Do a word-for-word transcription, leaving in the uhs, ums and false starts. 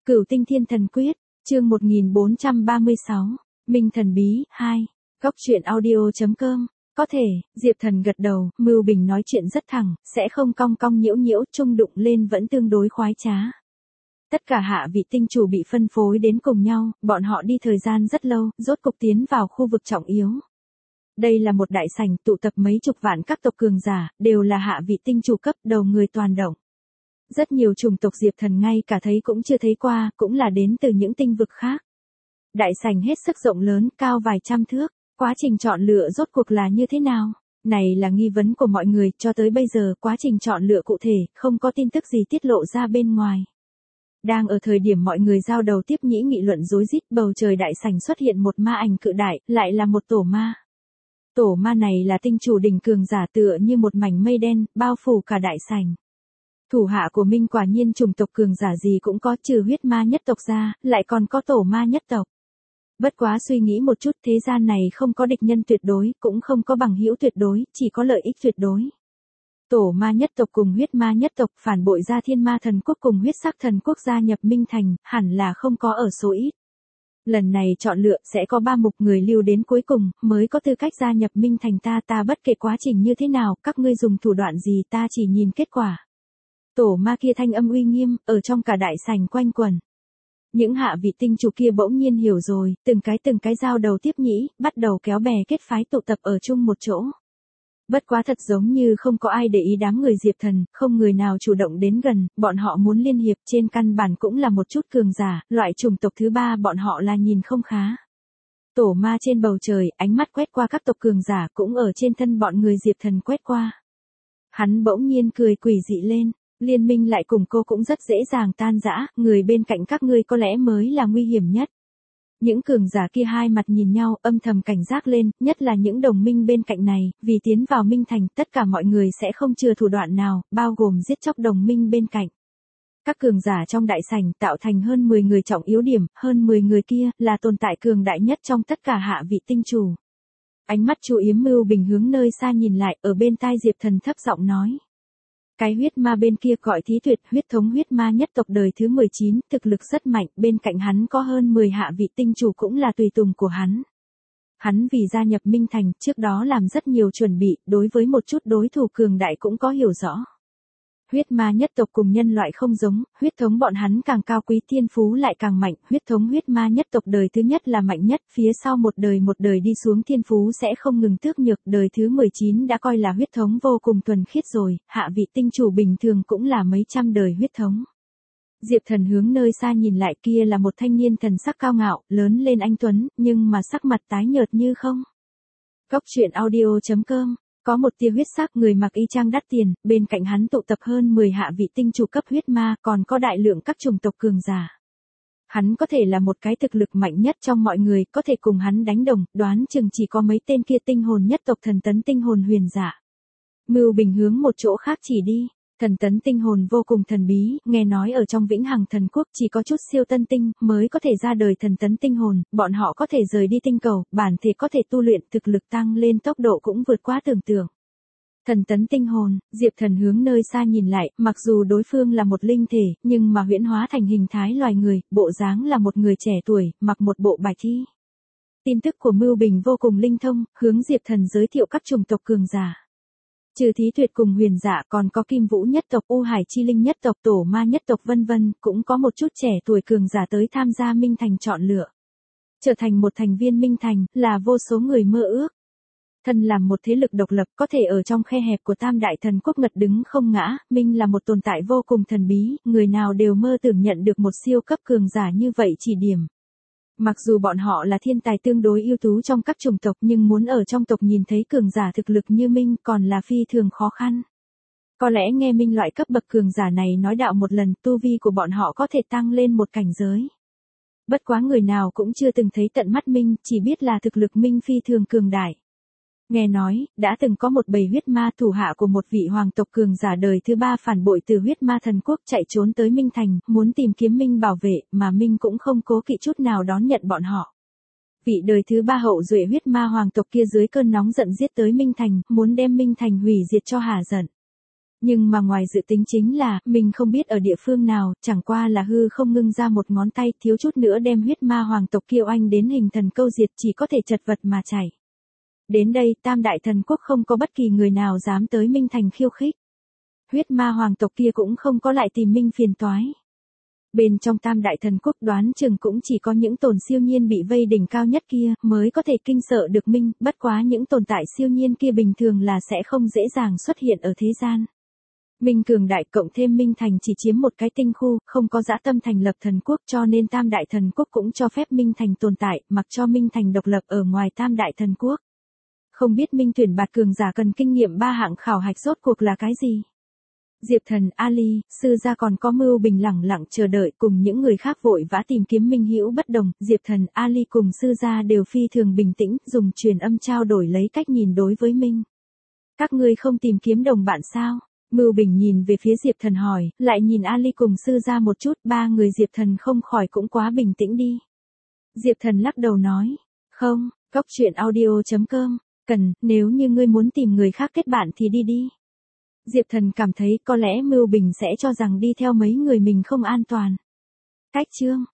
Cửu Tinh Thiên Thần Quyết, chương một nghìn bốn trăm ba mươi sáu, Minh Thần Bí, hai, Góc truyện audio chấm com. Có thể, Diệp Thần gật đầu, Mưu Bình nói chuyện rất thẳng, sẽ không cong cong nhiễu nhiễu, trung đụng lên vẫn tương đối khoái trá. Tất cả hạ vị tinh chủ bị phân phối đến cùng nhau, bọn họ đi thời gian rất lâu, rốt cục tiến vào khu vực trọng yếu. Đây là một đại sảnh tụ tập mấy chục vạn các tộc cường giả, đều là hạ vị tinh chủ cấp, đầu người toàn động. Rất nhiều chủng tộc Diệp Thần ngay cả thấy cũng chưa thấy qua, cũng là đến từ những tinh vực khác. Đại sảnh hết sức rộng lớn, cao vài trăm thước, quá trình chọn lựa rốt cuộc là như thế nào? Này là nghi vấn của mọi người, cho tới bây giờ quá trình chọn lựa cụ thể, không có tin tức gì tiết lộ ra bên ngoài. Đang ở thời điểm mọi người giao đầu tiếp nhĩ nghị luận rối rít, bầu trời đại sảnh xuất hiện một ma ảnh cự đại, lại là một tổ ma. Tổ ma này là tinh chủ đỉnh cường giả tựa như một mảnh mây đen, bao phủ cả đại sảnh. Thủ hạ của Minh quả nhiên chủng tộc cường giả gì cũng có, trừ huyết ma nhất tộc ra, lại còn có tổ ma nhất tộc. Bất quá suy nghĩ một chút, thế gian này không có địch nhân tuyệt đối, cũng không có bằng hữu tuyệt đối, chỉ có lợi ích tuyệt đối. Tổ ma nhất tộc cùng huyết ma nhất tộc phản bội ra Thiên Ma Thần Quốc cùng huyết sắc thần quốc gia nhập Minh Thành, hẳn là không có ở số ít. Lần này chọn lựa sẽ có ba mục người lưu đến cuối cùng, mới có tư cách gia nhập Minh Thành ta ta bất kể quá trình như thế nào, các ngươi dùng thủ đoạn gì ta chỉ nhìn kết quả. Tổ ma kia thanh âm uy nghiêm, ở trong cả đại sảnh quanh quẩn. Những hạ vị tinh chủ kia bỗng nhiên hiểu rồi, từng cái từng cái giao đầu tiếp nhĩ, bắt đầu kéo bè kết phái tụ tập ở chung một chỗ. Bất quá thật giống như không có ai để ý đám người Diệp Thần, không người nào chủ động đến gần, bọn họ muốn liên hiệp trên căn bản cũng là một chút cường giả, loại chủng tộc thứ ba bọn họ là nhìn không khá. Tổ ma trên bầu trời, ánh mắt quét qua các tộc cường giả cũng ở trên thân bọn người Diệp Thần quét qua. Hắn bỗng nhiên cười quỷ dị lên. Liên minh lại cùng cô cũng rất dễ dàng tan rã, người bên cạnh các ngươi có lẽ mới là nguy hiểm nhất. Những cường giả kia hai mặt nhìn nhau, âm thầm cảnh giác lên, nhất là những đồng minh bên cạnh này, vì tiến vào Minh Thành, tất cả mọi người sẽ không chừa thủ đoạn nào, bao gồm giết chóc đồng minh bên cạnh. Các cường giả trong đại sảnh tạo thành hơn mười người trọng yếu điểm, hơn mười người kia là tồn tại cường đại nhất trong tất cả hạ vị tinh chủ. Ánh mắt Chu Yếm Mưu Bình hướng nơi xa nhìn lại, ở bên tai Diệp Thần thấp giọng nói. Cái huyết ma bên kia gọi Thí Tuyệt, huyết thống huyết ma nhất tộc đời thứ mười chín, thực lực rất mạnh, bên cạnh hắn có hơn mười hạ vị tinh chủ cũng là tùy tùng của hắn. Hắn vì gia nhập Minh Thành, trước đó làm rất nhiều chuẩn bị, đối với một chút đối thủ cường đại cũng có hiểu rõ. Huyết ma nhất tộc cùng nhân loại không giống, huyết thống bọn hắn càng cao quý, thiên phú lại càng mạnh, huyết thống huyết ma nhất tộc đời thứ nhất là mạnh nhất, phía sau một đời một đời đi xuống thiên phú sẽ không ngừng tước nhược, đời thứ mười chín đã coi là huyết thống vô cùng thuần khiết rồi, hạ vị tinh chủ bình thường cũng là mấy trăm đời huyết thống. Diệp Thần hướng nơi xa nhìn lại, kia là một thanh niên thần sắc cao ngạo, lớn lên anh tuấn, nhưng mà sắc mặt tái nhợt như không. Góc truyện audio chấm com. Có một tia huyết sắc người mặc y chang đắt tiền, bên cạnh hắn tụ tập hơn mười hạ vị tinh chủ cấp huyết ma, còn có đại lượng các chủng tộc cường giả. Hắn có thể là một cái thực lực mạnh nhất trong mọi người, có thể cùng hắn đánh đồng, đoán chừng chỉ có mấy tên kia tinh hồn nhất tộc thần tấn tinh hồn huyền giả. Mưu Bình hướng một chỗ khác chỉ đi. Thần tấn tinh hồn vô cùng thần bí, nghe nói ở trong vĩnh hằng thần quốc chỉ có chút siêu tân tinh mới có thể ra đời thần tấn tinh hồn, bọn họ có thể rời đi tinh cầu, bản thể có thể tu luyện, thực lực tăng lên tốc độ cũng vượt quá tưởng tượng. Thần tấn tinh hồn, Diệp Thần hướng nơi xa nhìn lại, mặc dù đối phương là một linh thể, nhưng mà huyễn hóa thành hình thái loài người, bộ dáng là một người trẻ tuổi, mặc một bộ bạch y. Tin tức của Mưu Bình vô cùng linh thông, hướng Diệp Thần giới thiệu các chủng tộc cường giả. Trừ Thí Tuyệt cùng huyền giả còn có Kim Vũ nhất tộc, U Hải Chi Linh nhất tộc, Tổ Ma nhất tộc vân vân, cũng có một chút trẻ tuổi cường giả tới tham gia Minh Thành chọn lựa. Trở thành một thành viên Minh Thành, là vô số người mơ ước. Thân làm một thế lực độc lập có thể ở trong khe hẹp của Tam Đại Thần Quốc ngật đứng không ngã, Minh là một tồn tại vô cùng thần bí, người nào đều mơ tưởng nhận được một siêu cấp cường giả như vậy chỉ điểm. Mặc dù bọn họ là thiên tài tương đối ưu tú trong các chủng tộc nhưng muốn ở trong tộc nhìn thấy cường giả thực lực như Minh còn là phi thường khó khăn. Có lẽ nghe Minh loại cấp bậc cường giả này nói đạo một lần, tu vi của bọn họ có thể tăng lên một cảnh giới. Bất quá người nào cũng chưa từng thấy tận mắt Minh, chỉ biết là thực lực Minh phi thường cường đại. Nghe nói, đã từng có một bầy huyết ma thủ hạ của một vị hoàng tộc cường giả đời thứ ba phản bội từ huyết ma thần quốc chạy trốn tới Minh Thành, muốn tìm kiếm Minh bảo vệ, mà Minh cũng không cố kỵ chút nào đón nhận bọn họ. Vị đời thứ ba hậu duệ huyết ma hoàng tộc kia dưới cơn nóng giận giết tới Minh Thành, muốn đem Minh Thành hủy diệt cho hả giận. Nhưng mà ngoài dự tính chính là, mình không biết ở địa phương nào, chẳng qua là hư không ngưng ra một ngón tay, thiếu chút nữa đem huyết ma hoàng tộc kia oanh đến hình thần câu diệt, chỉ có thể chật vật mà chảy. Đến đây, tam đại thần quốc không có bất kỳ người nào dám tới Minh Thành khiêu khích. Huyết ma hoàng tộc kia cũng không có lại tìm Minh phiền toái. Bên trong tam đại thần quốc đoán chừng cũng chỉ có những tồn siêu nhiên bị vây đỉnh cao nhất kia mới có thể kinh sợ được Minh, bất quá những tồn tại siêu nhiên kia bình thường là sẽ không dễ dàng xuất hiện ở thế gian. Minh cường đại cộng thêm Minh Thành chỉ chiếm một cái tinh khu, không có dã tâm thành lập thần quốc cho nên tam đại thần quốc cũng cho phép Minh Thành tồn tại, mặc cho Minh Thành độc lập ở ngoài tam đại thần quốc. Không biết Minh tuyển bạt cường giả cần kinh nghiệm ba hạng khảo hạch rốt cuộc là cái gì? Diệp Thần, Ali, sư gia còn có Mưu Bình lẳng lặng chờ đợi cùng những người khác vội vã tìm kiếm Minh Hữu bất đồng, Diệp Thần, Ali cùng sư gia đều phi thường bình tĩnh, dùng truyền âm trao đổi lấy cách nhìn đối với Minh. Các ngươi không tìm kiếm đồng bạn sao? Mưu Bình nhìn về phía Diệp Thần hỏi, lại nhìn Ali cùng sư gia một chút, ba người Diệp Thần không khỏi cũng quá bình tĩnh đi. Diệp Thần lắc đầu nói, không, cóc truyện audio chấm com, cần, nếu như ngươi muốn tìm người khác kết bạn thì đi đi. Diệp Thần cảm thấy có lẽ Mưu Bình sẽ cho rằng đi theo mấy người mình không an toàn. Cách chương